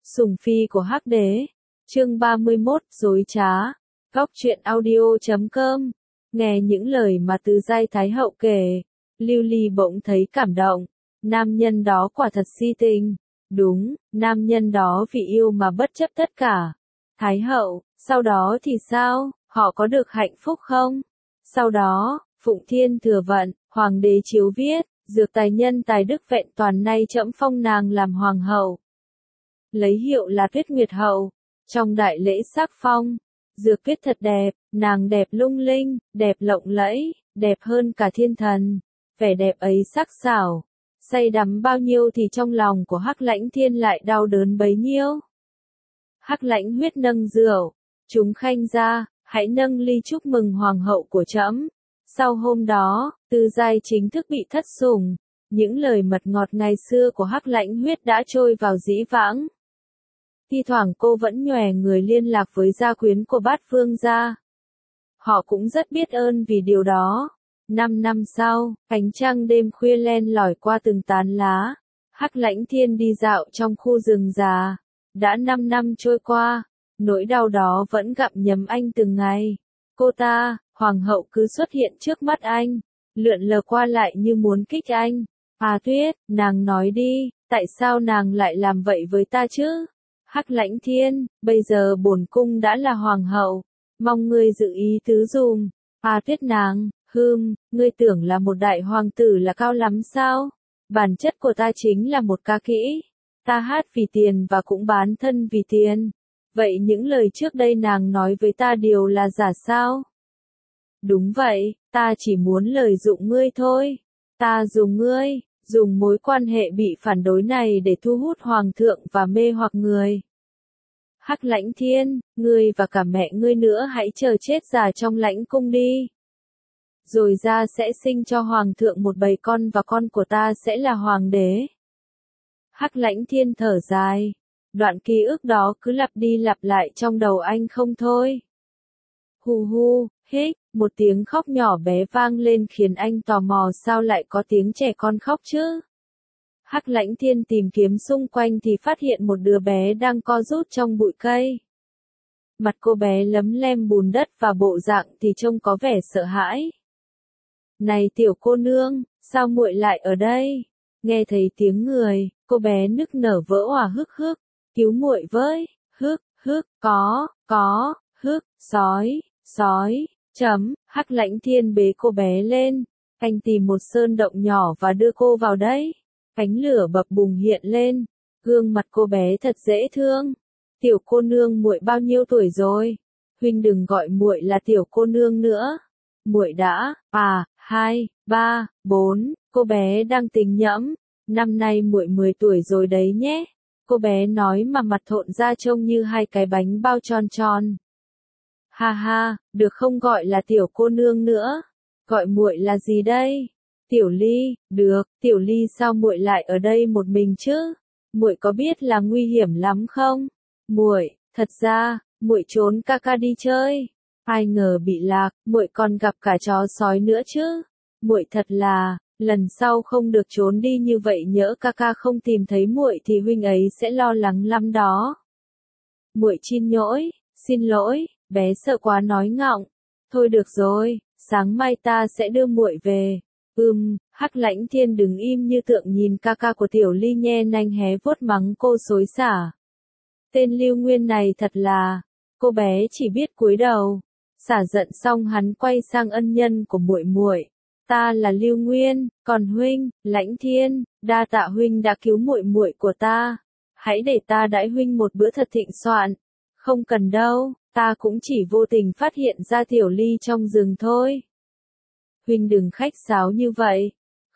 Sủng phi của Hắc đế. Chương 31, dối trá. Góc truyện audio.com. Nghe những lời mà Từ Giai Thái hậu kể, Lưu Ly bỗng thấy cảm động. Nam nhân đó quả thật si tình. Đúng, nam nhân đó vì yêu mà bất chấp tất cả. Thái hậu, sau đó thì sao, họ có được hạnh phúc không? Sau đó, Phụng Thiên thừa vận, hoàng đế chiếu viết, dược tài nhân tài đức vẹn toàn nay trẫm phong nàng làm hoàng hậu. Lấy hiệu là Tuyết Nguyệt hậu. Trong đại lễ sắc phong, dược viết thật đẹp, nàng đẹp lung linh, đẹp lộng lẫy, đẹp hơn cả thiên thần. Vẻ đẹp ấy sắc sảo, say đắm bao nhiêu thì trong lòng của Hắc Lãnh Thiên lại đau đớn bấy nhiêu. Hắc Lãnh Huyết nâng rượu, chúng khanh ra, hãy nâng ly chúc mừng hoàng hậu của trẫm. Sau hôm đó, Từ Giai chính thức bị thất sủng, những lời mật ngọt ngày xưa của Hắc Lãnh Huyết đã trôi vào dĩ vãng. Thi thoảng cô vẫn nhòe người liên lạc với gia quyến của Bát Vương gia. Họ cũng rất biết ơn vì điều đó. 5 năm sau, ánh trăng đêm khuya len lỏi qua từng tán lá. Hắc Lãnh Thiên đi dạo trong khu rừng già. Đã 5 năm trôi qua, nỗi đau đó vẫn gặm nhấm anh từng ngày. Cô ta, hoàng hậu cứ xuất hiện trước mắt anh, lượn lờ qua lại như muốn kích anh. À Tuyết, nàng nói đi, tại sao nàng lại làm vậy với ta chứ? Hắc Lãnh Thiên, bây giờ bổn cung đã là hoàng hậu, mong ngươi dự ý tứ dùm. À Tuyết nàng, ngươi tưởng là một đại hoàng tử là cao lắm sao? Bản chất của ta chính là một ca kỹ. Ta hát vì tiền và cũng bán thân vì tiền. Vậy những lời trước đây nàng nói với ta đều là giả sao? Đúng vậy, ta chỉ muốn lợi dụng ngươi thôi. Ta dùng ngươi, dùng mối quan hệ bị phản đối này để thu hút hoàng thượng và mê hoặc người. Hắc Lãnh Thiên, ngươi và cả mẹ ngươi nữa hãy chờ chết già trong lãnh cung đi. Rồi ra sẽ sinh cho hoàng thượng một bầy con và con của ta sẽ là hoàng đế. Hắc Lãnh Thiên thở dài. Đoạn ký ức đó cứ lặp đi lặp lại trong đầu anh không thôi. Hu hu, hích, một tiếng khóc nhỏ bé vang lên khiến anh tò mò sao lại có tiếng trẻ con khóc chứ. Hắc Lãnh Thiên tìm kiếm xung quanh thì phát hiện một đứa bé đang co rút trong bụi cây. Mặt cô bé lấm lem bùn đất và bộ dạng thì trông có vẻ sợ hãi. Này tiểu cô nương, sao muội lại ở đây? Nghe thấy tiếng người, cô bé nức nở vỡ òa hức hức, cứu muội với, hức, hức, có, hức, sói, Hắc Lãnh Thiên bế cô bé lên, anh tìm một sơn động nhỏ và đưa cô vào đấy. Ánh lửa bập bùng hiện lên, gương mặt cô bé thật dễ thương. Tiểu cô nương muội bao nhiêu tuổi rồi? Huynh đừng gọi muội là tiểu cô nương nữa. Muội đã, 2, 3, 4, cô bé đang tình nhẫm. Năm nay muội 10 tuổi rồi đấy nhé. Cô bé nói mà mặt thộn ra trông như hai cái bánh bao tròn tròn. Ha ha, được không gọi là tiểu cô nương nữa. Gọi muội là gì đây? Tiểu Ly, được, Tiểu Ly sao muội lại ở đây một mình chứ? Muội có biết là nguy hiểm lắm không? Muội, thật ra, muội trốn ca ca đi chơi. Ai ngờ bị lạc, muội còn gặp cả chó sói nữa chứ. Muội thật là, lần sau không được trốn đi như vậy nhỡ ca ca không tìm thấy muội thì huynh ấy sẽ lo lắng lắm đó. Muội xin lỗi, bé sợ quá nói ngọng. Thôi được rồi, sáng mai ta sẽ đưa muội về. Hắc Lãnh Thiên đứng im như tượng nhìn ca ca của Tiểu Ly nhe nanh hé vuốt mắng cô xối xả. Tên Lưu Nguyên này thật là, cô bé chỉ biết cúi đầu. Xả giận xong hắn quay sang ân nhân của muội muội. Ta là Lưu Nguyên, còn huynh, Lãnh Thiên, đa tạ huynh đã cứu muội muội của ta. Hãy để ta đãi huynh một bữa thật thịnh soạn. Không cần đâu, ta cũng chỉ vô tình phát hiện ra Tiểu Ly trong rừng thôi. Huynh đừng khách sáo như vậy.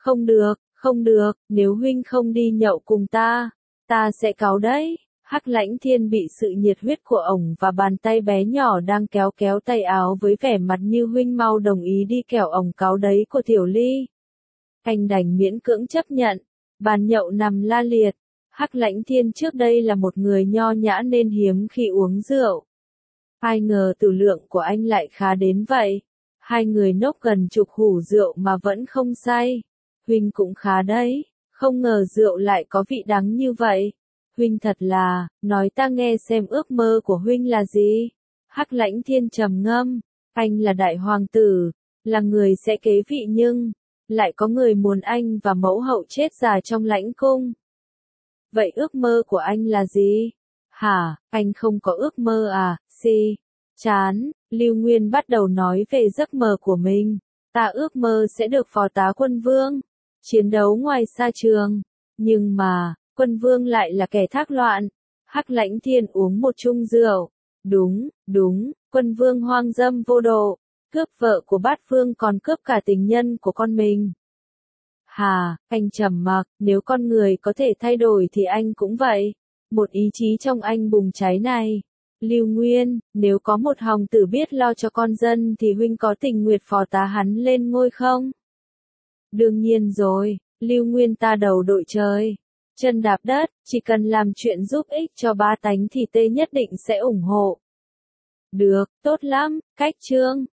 Không được, nếu huynh không đi nhậu cùng ta sẽ cáu đấy. Hắc Lãnh Thiên bị sự nhiệt huyết của ổng và bàn tay bé nhỏ đang kéo tay áo với vẻ mặt như huynh mau đồng ý đi kẻo ổng cáu đấy của Tiểu Ly. Anh đành miễn cưỡng chấp nhận. Bàn nhậu nằm la liệt. Hắc Lãnh Thiên trước đây là một người nho nhã nên hiếm khi uống rượu. Ai ngờ tử lượng của anh lại khá đến vậy. Hai người nốc gần chục hủ rượu mà vẫn không say. Huynh cũng khá đấy, không ngờ rượu lại có vị đắng như vậy. Huynh thật là, nói ta nghe xem ước mơ của huynh là gì? Hắc Lãnh Thiên trầm ngâm, anh là đại hoàng tử, là người sẽ kế vị nhưng, lại có người muốn anh và mẫu hậu chết già trong lãnh cung. Vậy ước mơ của anh là gì? Hả, anh không có ước mơ à, chán, Lưu Nguyên bắt đầu nói về giấc mơ của mình. Ta ước mơ sẽ được phò tá quân vương, chiến đấu ngoài sa trường. Nhưng mà, quân vương lại là kẻ thác loạn. Hắc Lãnh Thiên uống một chung rượu. Đúng, quân vương hoang dâm vô độ, cướp vợ của bát vương còn cướp cả tình nhân của con mình. Hà, anh trầm mặc, nếu con người có thể thay đổi thì anh cũng vậy. Một ý chí trong anh bùng cháy này. Lưu Nguyên, nếu có một hòng tử biết lo cho con dân thì huynh có tình nguyện phò tá hắn lên ngôi không? Đương nhiên rồi, Lưu Nguyên ta đầu đội trời. Chân đạp đất, chỉ cần làm chuyện giúp ích cho ba tánh thì tê nhất định sẽ ủng hộ. Được, tốt lắm, cách chương.